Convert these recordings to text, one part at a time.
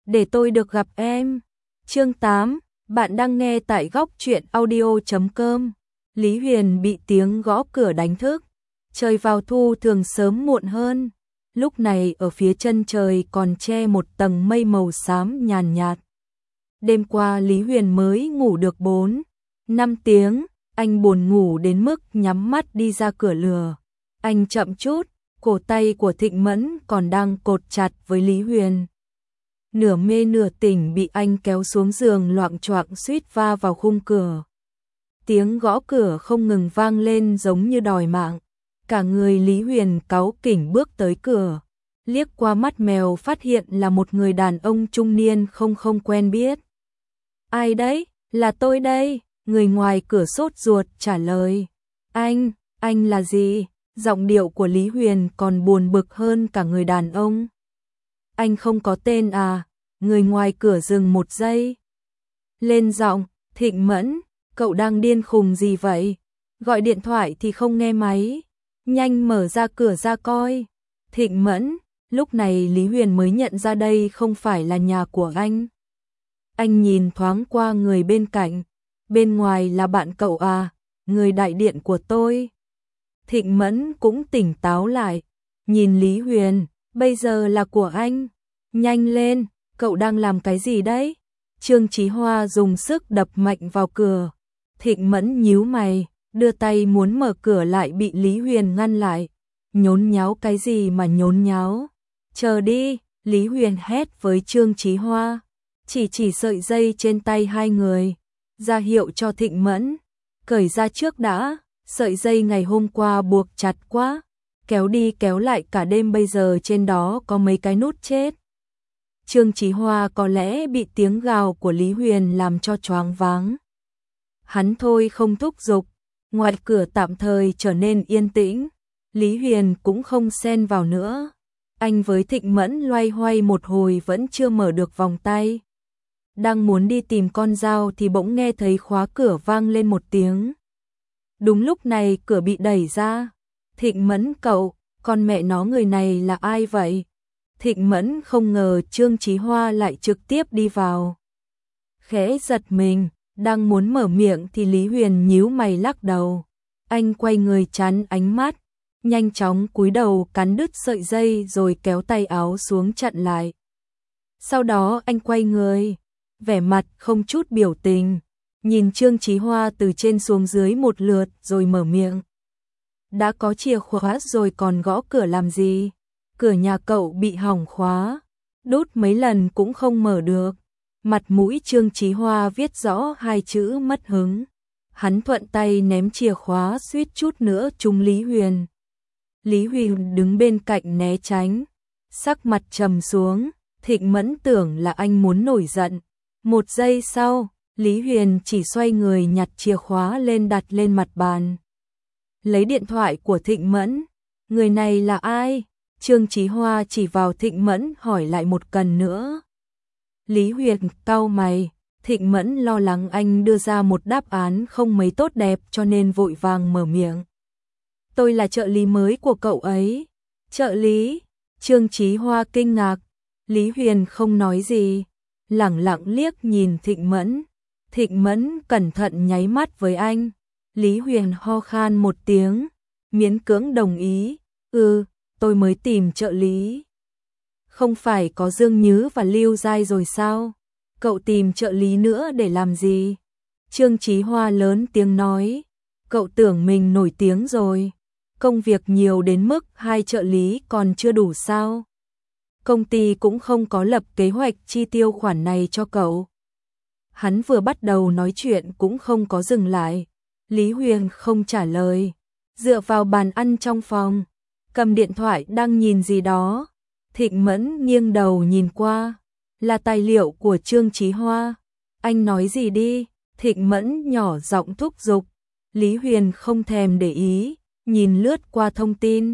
để tôi được gặp em. Chương 8, bạn đang nghe tại góc truyện audio.com. Lý Huyền bị tiếng gõ cửa đánh thức. Trời vào thu thường sớm muộn hơn. Lúc này ở phía chân trời còn che một tầng mây màu xám nhàn nhạt. Đêm qua Lý Huyền mới ngủ được 4-5 tiếng, anh buồn ngủ đến mức nhắm mắt đi ra cửa lừa. Anh chậm chút, cổ tay của Thịnh Mẫn còn đang cột chặt với Lý Huyền. Nửa mê nửa tỉnh bị anh kéo xuống giường loạng choạng suýt va vào khung cửa. Tiếng gõ cửa không ngừng vang lên giống như đòi mạng. Cả người Lý Huyền cáu kỉnh bước tới cửa, liếc qua mắt mèo phát hiện là một người đàn ông trung niên không quen biết. Ai đấy? Là tôi đây, người ngoài cửa sốt ruột trả lời. Anh là gì? Giọng điệu của Lý Huyền còn buồn bực hơn cả người đàn ông. Anh không có tên à? Người ngoài cửa dừng một giây. Lên giọng, Thịnh Mẫn, cậu đang điên khùng gì vậy? Gọi điện thoại thì không nghe máy. Nhanh mở ra cửa ra coi. Thịnh Mẫn, lúc này Lý Huyền mới nhận ra đây không phải là nhà của anh. Anh nhìn thoáng qua người bên cạnh. Bên ngoài là bạn cậu à? Người đại điện của tôi. Thịnh Mẫn cũng tỉnh táo lại. Nhìn Lý Huyền, bây giờ là của anh. Nhanh lên, cậu đang làm cái gì đấy? Trương Chí Hoa dùng sức đập mạnh vào cửa. Thịnh Mẫn nhíu mày, đưa tay muốn mở cửa lại bị Lý Huyền ngăn lại. Nhốn nháo cái gì mà nhốn nháo? Chờ đi, Lý Huyền hét với Trương Chí Hoa. Chỉ sợi dây trên tay hai người. Ra hiệu cho Thịnh Mẫn. Cởi ra trước đã, sợi dây ngày hôm qua buộc chặt quá. Kéo đi kéo lại cả đêm bây giờ trên đó có mấy cái nút chết. Trương Chí Hoa có lẽ bị tiếng gào của Lý Huyền làm cho choáng váng. Hắn thôi không thúc giục. Ngoài cửa tạm thời trở nên yên tĩnh. Lý Huyền cũng không xen vào nữa. Anh với Thịnh Mẫn loay hoay một hồi vẫn chưa mở được vòng tay. Đang muốn đi tìm con dao thì bỗng nghe thấy khóa cửa vang lên một tiếng. Đúng lúc này cửa bị đẩy ra. Thịnh Mẫn cậu, con mẹ nó người này là ai vậy? Thịnh Mẫn không ngờ Trương Chí Hoa lại trực tiếp đi vào. Khẽ giật mình, đang muốn mở miệng thì Lý Huyền nhíu mày lắc đầu. Anh quay người chắn ánh mắt, nhanh chóng cúi đầu cắn đứt sợi dây rồi kéo tay áo xuống chặn lại. Sau đó anh quay người, vẻ mặt không chút biểu tình, nhìn Trương Chí Hoa từ trên xuống dưới một lượt rồi mở miệng. Đã có chìa khóa rồi còn gõ cửa làm gì? Cửa nhà cậu bị hỏng khóa, đút mấy lần cũng không mở được. Mặt mũi Trương Chí Hoa viết rõ hai chữ mất hứng. Hắn thuận tay ném chìa khóa suýt chút nữa trúng Lý Huyền. Lý Huyền đứng bên cạnh né tránh, sắc mặt trầm xuống. Thịnh Mẫn tưởng là anh muốn nổi giận. Một giây sau, Lý Huyền chỉ xoay người nhặt chìa khóa lên đặt lên mặt bàn. Lấy điện thoại của Thịnh Mẫn. Người này là ai? Trương Chí Hoa chỉ vào Thịnh Mẫn hỏi lại một lần nữa. Lý Huyền cau mày, Thịnh Mẫn lo lắng anh đưa ra một đáp án không mấy tốt đẹp cho nên vội vàng mở miệng. Tôi là trợ lý mới của cậu ấy. Trợ lý? Trương Chí Hoa kinh ngạc. Lý Huyền không nói gì, lẳng lặng liếc nhìn Thịnh Mẫn. Thịnh Mẫn cẩn thận nháy mắt với anh. Lý Huyền ho khan một tiếng, miễn cưỡng đồng ý. Tôi mới tìm trợ lý. Không phải có Dương Nhứ và Lưu Giai rồi sao? Cậu tìm trợ lý nữa để làm gì? Trương Chí Hoa lớn tiếng nói. Cậu tưởng mình nổi tiếng rồi. Công việc nhiều đến mức 2 trợ lý còn chưa đủ sao? Công ty cũng không có lập kế hoạch chi tiêu khoản này cho cậu. Hắn vừa bắt đầu nói chuyện cũng không có dừng lại. Lý Huyền không trả lời, dựa vào bàn ăn trong phòng, cầm điện thoại đang nhìn gì đó. Thịnh Mẫn nghiêng đầu nhìn qua, là tài liệu của Trương Chí Hoa. Anh nói gì đi? Thịnh Mẫn nhỏ giọng thúc giục. Lý Huyền không thèm để ý, nhìn lướt qua thông tin.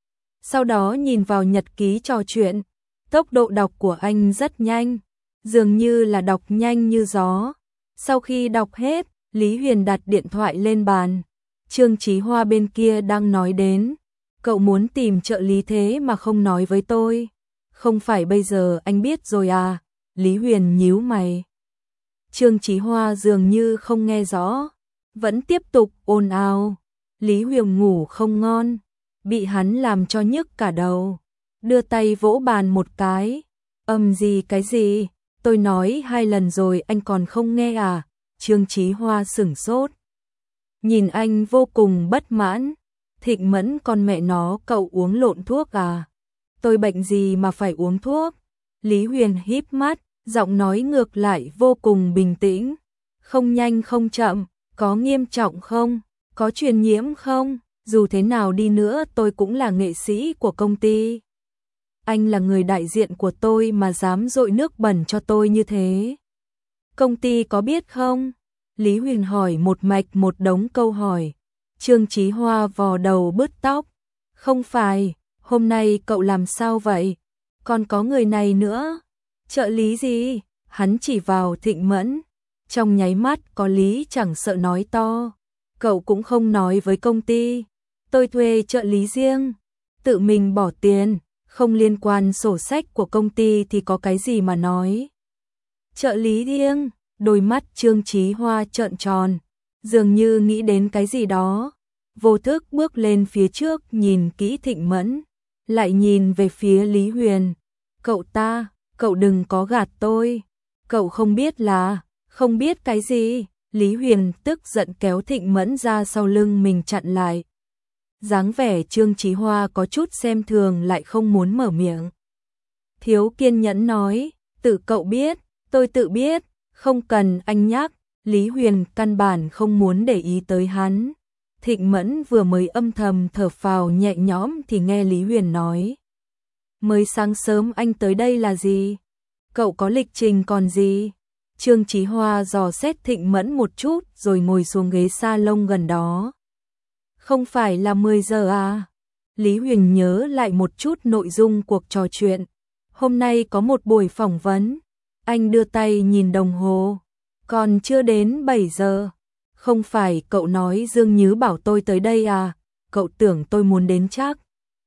Sau đó nhìn vào nhật ký trò chuyện. Tốc độ đọc của anh rất nhanh, dường như là đọc nhanh như gió. Sau khi đọc hết, Lý Huyền đặt điện thoại lên bàn. Trương Chí Hoa bên kia đang nói đến. Cậu muốn tìm trợ lý thế mà không nói với tôi. Không phải bây giờ anh biết rồi à? Lý Huyền nhíu mày. Trương Chí Hoa dường như không nghe rõ, vẫn tiếp tục ồn ào. Lý Huyền ngủ không ngon, bị hắn làm cho nhức cả đầu, đưa tay vỗ bàn một cái. Gì cái gì, tôi nói 2 lần rồi anh còn không nghe à? Trương Chí Hoa sửng sốt, nhìn anh vô cùng bất mãn. Thịnh Mẫn con mẹ nó, cậu uống lộn thuốc à? Tôi bệnh gì mà phải uống thuốc? Lý Huyền híp mắt, giọng nói ngược lại vô cùng bình tĩnh. Không nhanh không chậm, có nghiêm trọng không? Có truyền nhiễm không? Dù thế nào đi nữa tôi cũng là nghệ sĩ của công ty. Anh là người đại diện của tôi mà dám dội nước bẩn cho tôi như thế. Công ty có biết không? Lý Huyền hỏi một mạch một đống câu hỏi. Trương Chí Hoa vò đầu bứt tóc. Không phải, hôm nay cậu làm sao vậy? Còn có người này nữa. Trợ lý gì? Hắn chỉ vào Thịnh Mẫn. Trong nháy mắt có lý chẳng sợ nói to. Cậu cũng không nói với công ty. Tôi thuê trợ lý riêng. Tự mình bỏ tiền. Không liên quan sổ sách của công ty thì có cái gì mà nói. Trợ lý riêng. Đôi mắt Trương Chí Hoa trợn tròn. Dường như nghĩ đến cái gì đó. Vô thức bước lên phía trước nhìn kỹ Thịnh Mẫn. Lại nhìn về phía Lý Huyền. Cậu đừng có gạt tôi. Cậu không biết là, không biết cái gì. Lý Huyền tức giận kéo Thịnh Mẫn ra sau lưng mình chặn lại. Dáng vẻ Trương Chí Hoa có chút xem thường lại không muốn mở miệng. Thiếu kiên nhẫn nói, tự cậu biết, tôi tự biết, không cần anh nhắc. Lý Huyền căn bản không muốn để ý tới hắn. Thịnh Mẫn vừa mới âm thầm thở phào nhẹ nhõm thì nghe Lý Huyền nói. Mới sáng sớm anh tới đây là gì? Cậu có lịch trình còn gì? Trương Chí Hoa dò xét Thịnh Mẫn một chút rồi ngồi xuống ghế salon gần đó. Không phải là 10 giờ à? Lý Huyền nhớ lại một chút nội dung cuộc trò chuyện. Hôm nay có một buổi phỏng vấn. Anh đưa tay nhìn đồng hồ. Còn chưa đến 7 giờ. Không phải cậu nói Dương Nhứ bảo tôi tới đây à? Cậu tưởng tôi muốn đến chắc.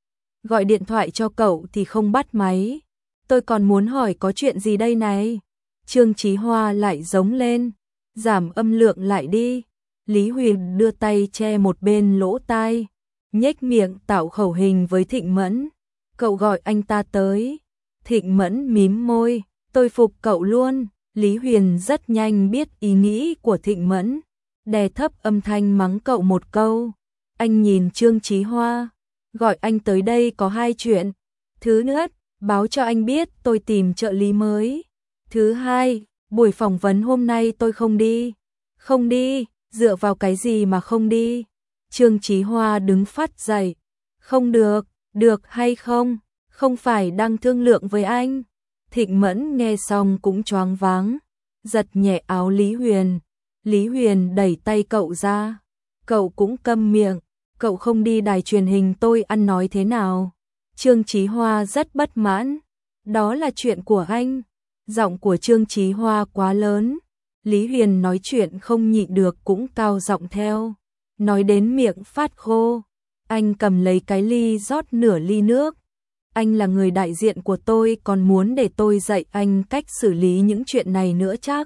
Gọi điện thoại cho cậu thì không bắt máy. Tôi còn muốn hỏi có chuyện gì đây này? Trương Chí Hoa lại giống lên. Giảm âm lượng lại đi. Lý Huyền đưa tay che một bên lỗ tai. Nhếch miệng tạo khẩu hình với Thịnh Mẫn. Cậu gọi anh ta tới. Thịnh Mẫn mím môi. Tôi phục cậu luôn. Lý Huyền rất nhanh biết ý nghĩ của Thịnh Mẫn. Đè thấp âm thanh mắng cậu một câu. Anh nhìn Trương Chí Hoa. Gọi anh tới đây có 2 chuyện. Thứ nhất, báo cho anh biết tôi tìm trợ lý mới. Thứ hai, buổi phỏng vấn hôm nay tôi không đi. Không đi, dựa vào cái gì mà không đi? Trương Chí Hoa đứng phát dậy. Không được, được hay không? Không phải đang thương lượng với anh. Thịnh Mẫn nghe xong cũng choáng váng. Giật nhẹ áo Lý Huyền. Lý Huyền đẩy tay cậu ra. Cậu cũng câm miệng. Cậu không đi đài truyền hình tôi ăn nói thế nào? Trương Chí Hoa rất bất mãn. Đó là chuyện của anh. Giọng của Trương Chí Hoa quá lớn. Lý Huyền nói chuyện không nhịn được cũng cao giọng theo. Nói đến miệng phát khô. Anh cầm lấy cái ly rót nửa ly nước. Anh là người đại diện của tôi còn muốn để tôi dạy anh cách xử lý những chuyện này nữa chắc.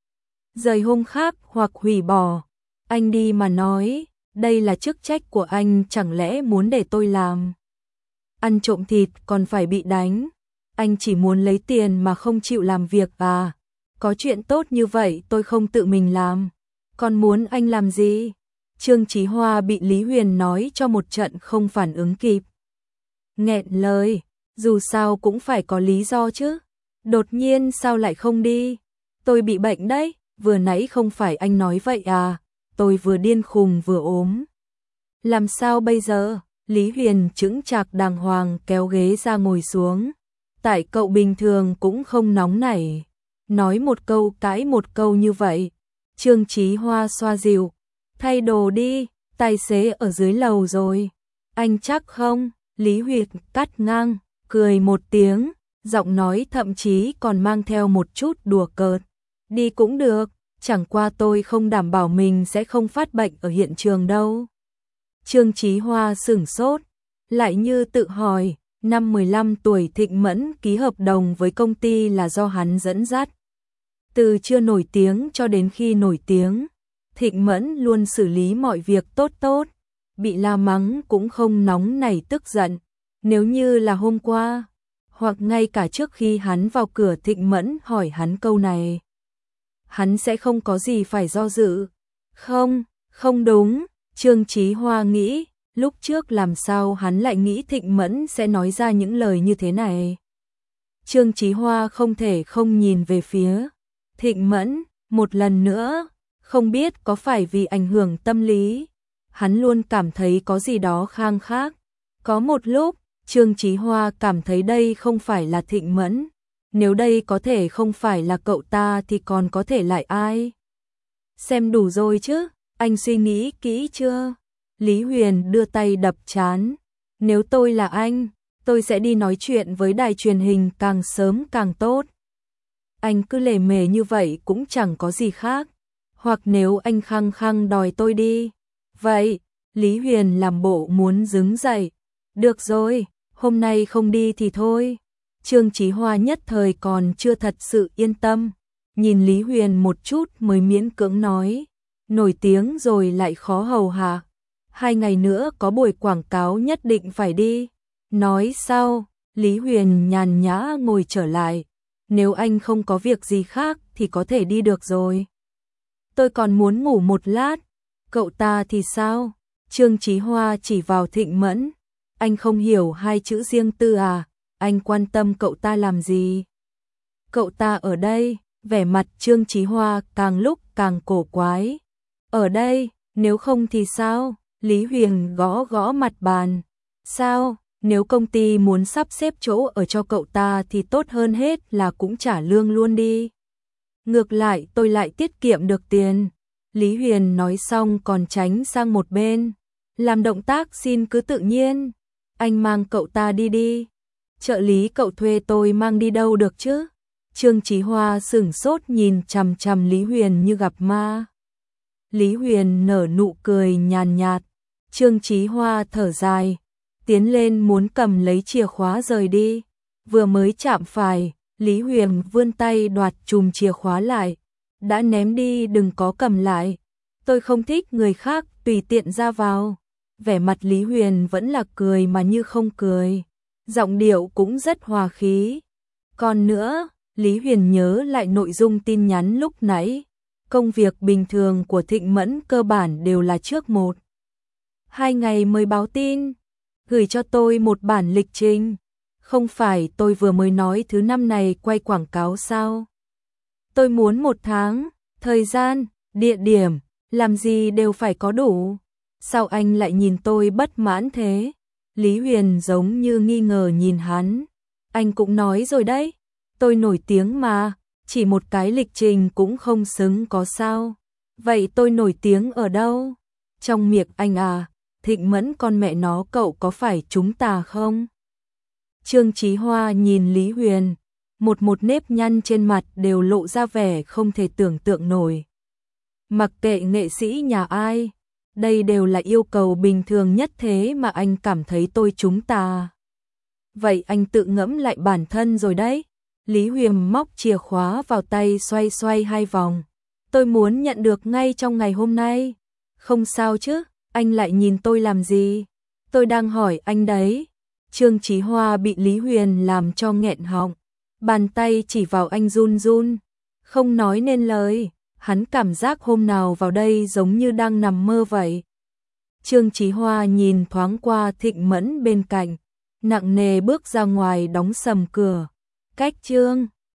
Rời hôm khác hoặc hủy bỏ. Anh đi mà nói. Đây là chức trách của anh chẳng lẽ muốn để tôi làm. Ăn trộm thịt còn phải bị đánh. Anh chỉ muốn lấy tiền mà không chịu làm việc à? Có chuyện tốt như vậy tôi không tự mình làm. Còn muốn anh làm gì? Trương Chí Hoa bị Lý Huyền nói cho một trận không phản ứng kịp. Nghẹn lời, dù sao cũng phải có lý do chứ. Đột nhiên sao lại không đi? Tôi bị bệnh đấy, vừa nãy không phải anh nói vậy à? Tôi vừa điên khùng vừa ốm. Làm sao bây giờ? Lý Huyền chững chạc đàng hoàng kéo ghế ra ngồi xuống. Tại cậu bình thường cũng không nóng nảy. Nói một câu cãi một câu như vậy. Trương Chí Hoa xoa dịu. Thay đồ đi, tài xế ở dưới lầu rồi. Anh chắc không? Lý Huyền cắt ngang, cười một tiếng. Giọng nói thậm chí còn mang theo một chút đùa cợt. Đi cũng được. Chẳng qua tôi không đảm bảo mình sẽ không phát bệnh ở hiện trường đâu. Trương Chí Hoa sửng sốt, lại như tự hỏi, Năm 15 tuổi Thịnh Mẫn ký hợp đồng với công ty là do hắn dẫn dắt. Từ chưa nổi tiếng cho đến khi nổi tiếng, Thịnh Mẫn luôn xử lý mọi việc tốt tốt, bị la mắng cũng không nóng nảy tức giận. Nếu như là hôm qua, hoặc ngay cả trước khi hắn vào cửa Thịnh Mẫn hỏi hắn câu này, hắn sẽ không có gì phải do dự. Không, không đúng, Trương Chí Hoa nghĩ, lúc trước làm sao hắn lại nghĩ Thịnh Mẫn sẽ nói ra những lời như thế này. Trương Chí Hoa không thể không nhìn về phía Thịnh Mẫn, một lần nữa, không biết có phải vì ảnh hưởng tâm lý, hắn luôn cảm thấy có gì đó khang khác. Có một lúc, Trương Chí Hoa cảm thấy đây không phải là Thịnh Mẫn, nếu đây có thể không phải là cậu ta thì còn có thể lại ai? Xem đủ rồi chứ, anh suy nghĩ kỹ chưa? Lý Huyền đưa tay đập trán, nếu tôi là anh, tôi sẽ đi nói chuyện với đài truyền hình càng sớm càng tốt. Anh cứ lề mề như vậy cũng chẳng có gì khác, hoặc nếu anh khăng khăng đòi tôi đi. Vậy, Lý Huyền làm bộ muốn đứng dậy. Được rồi, hôm nay không đi thì thôi. Trương Chí Hoa nhất thời còn chưa thật sự yên tâm, nhìn Lý Huyền một chút mới miễn cưỡng nói, nổi tiếng rồi lại khó hầu hạ. 2 ngày nữa có buổi quảng cáo nhất định phải đi. Nói sau, Lý Huyền nhàn nhã ngồi trở lại, nếu anh không có việc gì khác thì có thể đi được rồi. Tôi còn muốn ngủ một lát. Cậu ta thì sao? Trương Chí Hoa chỉ vào Thịnh Mẫn. Anh không hiểu 2 chữ riêng tư à? Anh quan tâm cậu ta làm gì? Cậu ta ở đây, vẻ mặt Trương Chí Hoa càng lúc càng cổ quái. Ở đây, nếu không thì sao? Lý Huyền gõ gõ mặt bàn. Sao? Nếu công ty muốn sắp xếp chỗ ở cho cậu ta thì tốt hơn hết là cũng trả lương luôn đi. Ngược lại tôi lại tiết kiệm được tiền. Lý Huyền nói xong còn tránh sang một bên. Làm động tác xin cứ tự nhiên. Anh mang cậu ta đi đi. Trợ lý cậu thuê tôi mang đi đâu được chứ? Trương Chí Hoa sửng sốt nhìn chằm chằm Lý Huyền như gặp ma. Lý Huyền nở nụ cười nhàn nhạt. Trương Chí Hoa thở dài, tiến lên muốn cầm lấy chìa khóa rời đi. Vừa mới chạm phải, Lý Huyền vươn tay đoạt chùm chìa khóa lại. Đã ném đi đừng có cầm lại. Tôi không thích người khác tùy tiện ra vào. Vẻ mặt Lý Huyền vẫn là cười mà như không cười. Giọng điệu cũng rất hòa khí. Còn nữa, Lý Huyền nhớ lại nội dung tin nhắn lúc nãy. Công việc bình thường của Thịnh Mẫn cơ bản đều là trước 1-2 ngày mới báo tin. Gửi cho tôi một bản lịch trình. Không phải tôi vừa mới nói thứ năm này quay quảng cáo sao? Tôi muốn 1 tháng, thời gian, địa điểm, làm gì đều phải có đủ. Sao anh lại nhìn tôi bất mãn thế? Lý Huyền giống như nghi ngờ nhìn hắn. Anh cũng nói rồi đấy, tôi nổi tiếng mà, chỉ một cái lịch trình cũng không xứng có sao. Vậy tôi nổi tiếng ở đâu? Trong miệng anh à, Thịnh Mẫn con mẹ nó cậu có phải chúng ta không? Trương Chí Hoa nhìn Lý Huyền, một nếp nhăn trên mặt đều lộ ra vẻ không thể tưởng tượng nổi. Mặc kệ nghệ sĩ nhà ai, đây đều là yêu cầu bình thường nhất thế mà anh cảm thấy tôi chúng ta. Vậy anh tự ngẫm lại bản thân rồi đấy. Lý Huyền móc chìa khóa vào tay xoay xoay 2 vòng. Tôi muốn nhận được ngay trong ngày hôm nay. Không sao chứ, anh lại nhìn tôi làm gì? Tôi đang hỏi anh đấy. Trương Chí Hoa bị Lý Huyền làm cho nghẹn họng. Bàn tay chỉ vào anh run run. Không nói nên lời. Hắn cảm giác hôm nào vào đây giống như đang nằm mơ vậy. Trương Chí Hoa nhìn thoáng qua Thịnh Mẫn bên cạnh. Nặng nề bước ra ngoài đóng sầm cửa. Cách Trương